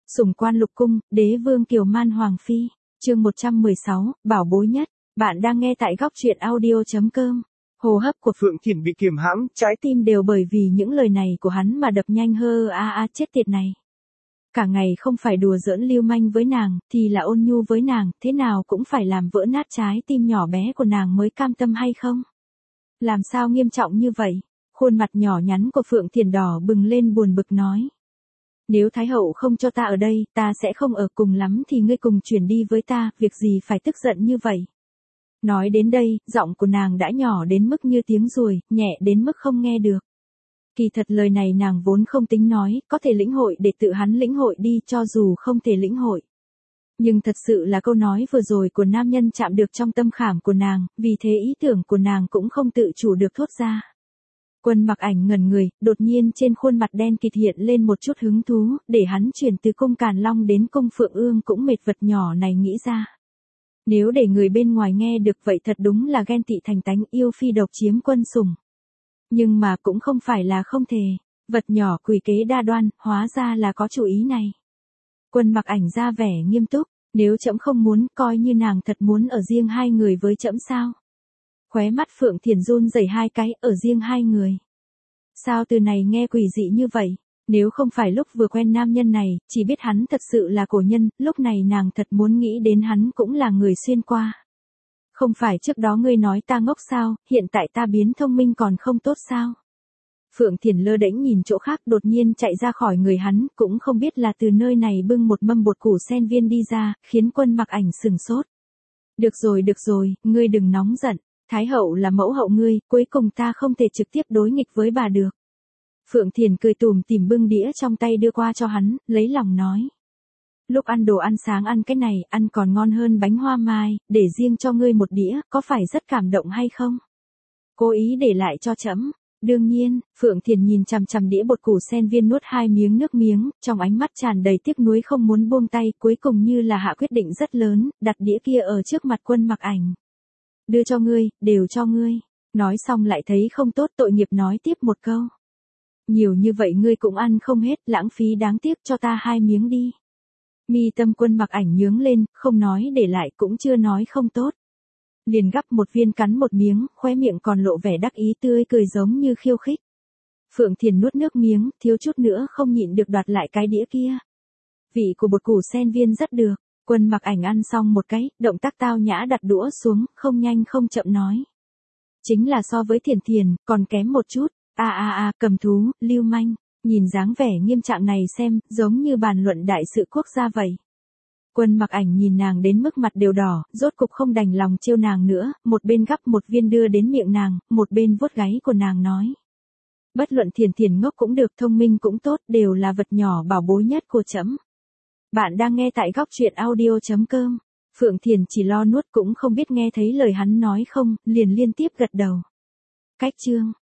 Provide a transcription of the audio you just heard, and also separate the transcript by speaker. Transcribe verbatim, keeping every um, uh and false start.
Speaker 1: Sủng quan lục cung, đế vương Kiều Man Hoàng Phi. Chương một trăm mười sáu, bảo bối nhất. Bạn đang nghe tại góc truyện audio.com. Hô hấp của
Speaker 2: Phượng Thiền bị kiềm hãm, trái
Speaker 1: tim đều bởi vì những lời này của hắn mà đập nhanh hơ a a chết tiệt này. Cả ngày không phải đùa giỡn lưu manh với nàng, thì là ôn nhu với nàng, thế nào cũng phải làm vỡ nát trái tim nhỏ bé của nàng mới cam tâm hay không? Làm sao nghiêm trọng như vậy? Khuôn mặt nhỏ nhắn của Phượng Thiền đỏ bừng lên buồn bực nói. Nếu Thái Hậu không cho ta ở đây, ta sẽ không ở, cùng lắm thì ngươi cùng chuyển đi với ta, việc gì phải tức giận như vậy. Nói đến đây, giọng của nàng đã nhỏ đến mức như tiếng ruồi, nhẹ đến mức không nghe được. Kỳ thật lời này nàng vốn không tính nói, có thể lĩnh hội để tự hắn lĩnh hội đi cho dù không thể lĩnh hội. Nhưng thật sự là câu nói vừa rồi của nam nhân chạm được trong tâm khảm của nàng, vì thế ý tưởng của nàng cũng không tự chủ được thốt ra. Quân Mặc Ảnh ngẩn người, đột nhiên trên khuôn mặt đen kịt hiện lên một chút hứng thú, để hắn chuyển từ cung Càn Long đến cung Phượng Ương cũng mệt vật nhỏ này nghĩ ra. Nếu để người bên ngoài nghe được vậy thật đúng là ghen tị thành tánh, yêu phi độc chiếm quân sủng. Nhưng mà cũng không phải là không thể, vật nhỏ quỷ kế đa đoan, hóa ra là có chủ ý này. Quân Mặc Ảnh ra vẻ nghiêm túc, nếu trẫm không muốn, coi như nàng thật muốn ở riêng hai người với trẫm sao? Khóe mắt Phượng Thiền run rẩy hai cái, ở riêng hai người. Sao từ này nghe quỷ dị như vậy? Nếu không phải lúc vừa quen nam nhân này, chỉ biết hắn thật sự là cổ nhân, lúc này nàng thật muốn nghĩ đến hắn cũng là người xuyên qua. Không phải trước đó ngươi nói ta ngốc sao, hiện tại ta biến thông minh còn không tốt sao? Phượng Thiền lơ đễnh nhìn chỗ khác, đột nhiên chạy ra khỏi người hắn, cũng không biết là từ nơi này bưng một mâm bột củ sen viên đi ra, khiến Quân Mặc Ảnh sừng sốt. Được rồi được rồi, ngươi đừng nóng giận. Thái Hậu là mẫu hậu ngươi, cuối cùng ta không thể trực tiếp đối nghịch với bà được. Phượng Thiền cười tủm tỉm bưng đĩa trong tay đưa qua cho hắn, lấy lòng nói. Lúc ăn đồ ăn sáng ăn cái này, ăn còn ngon hơn bánh hoa mai, để riêng cho ngươi một đĩa, có phải rất cảm động hay không? Cố ý để lại cho trẫm. Đương nhiên, Phượng Thiền nhìn chằm chằm đĩa bột củ sen viên nuốt hai miếng nước miếng, trong ánh mắt tràn đầy tiếc nuối không muốn buông tay, cuối cùng như là hạ quyết định rất lớn, đặt đĩa kia ở trước mặt Quân Mặc Ảnh. Đưa cho ngươi, đều cho ngươi. Nói xong lại thấy không tốt, tội nghiệp nói tiếp một câu. Nhiều như vậy ngươi cũng ăn không hết, lãng phí đáng tiếc, cho ta hai miếng đi. Mi tâm Quân Mặc Ảnh nhướng lên, không nói để lại cũng chưa nói không tốt. Liền gắp một viên cắn một miếng, khóe miệng còn lộ vẻ đắc ý tươi cười giống như khiêu khích. Phượng Thiền nuốt nước miếng, thiếu chút nữa không nhịn được đoạt lại cái đĩa kia. Vị của bột củ sen viên rất được. Quân Mặc Ảnh ăn xong một cái, động tác tao nhã đặt đũa xuống, không nhanh không chậm nói. Chính là so với Thiền Thiền, còn kém một chút, a a a, cầm thú, lưu manh, nhìn dáng vẻ nghiêm trạng này xem, giống như bàn luận đại sự quốc gia vậy. Quân Mặc Ảnh nhìn nàng đến mức mặt đều đỏ, rốt cục không đành lòng trêu nàng nữa, một bên gắp một viên đưa đến miệng nàng, một bên vuốt gáy của nàng nói. Bất luận Thiền Thiền ngốc cũng được, thông minh cũng tốt, đều là vật nhỏ bảo bối nhất của trẫm. Bạn đang nghe tại góc truyện audio.com. Phượng Thiền chỉ lo nuốt cũng không biết nghe thấy lời hắn nói không, liền liên tiếp gật đầu. Cách chương.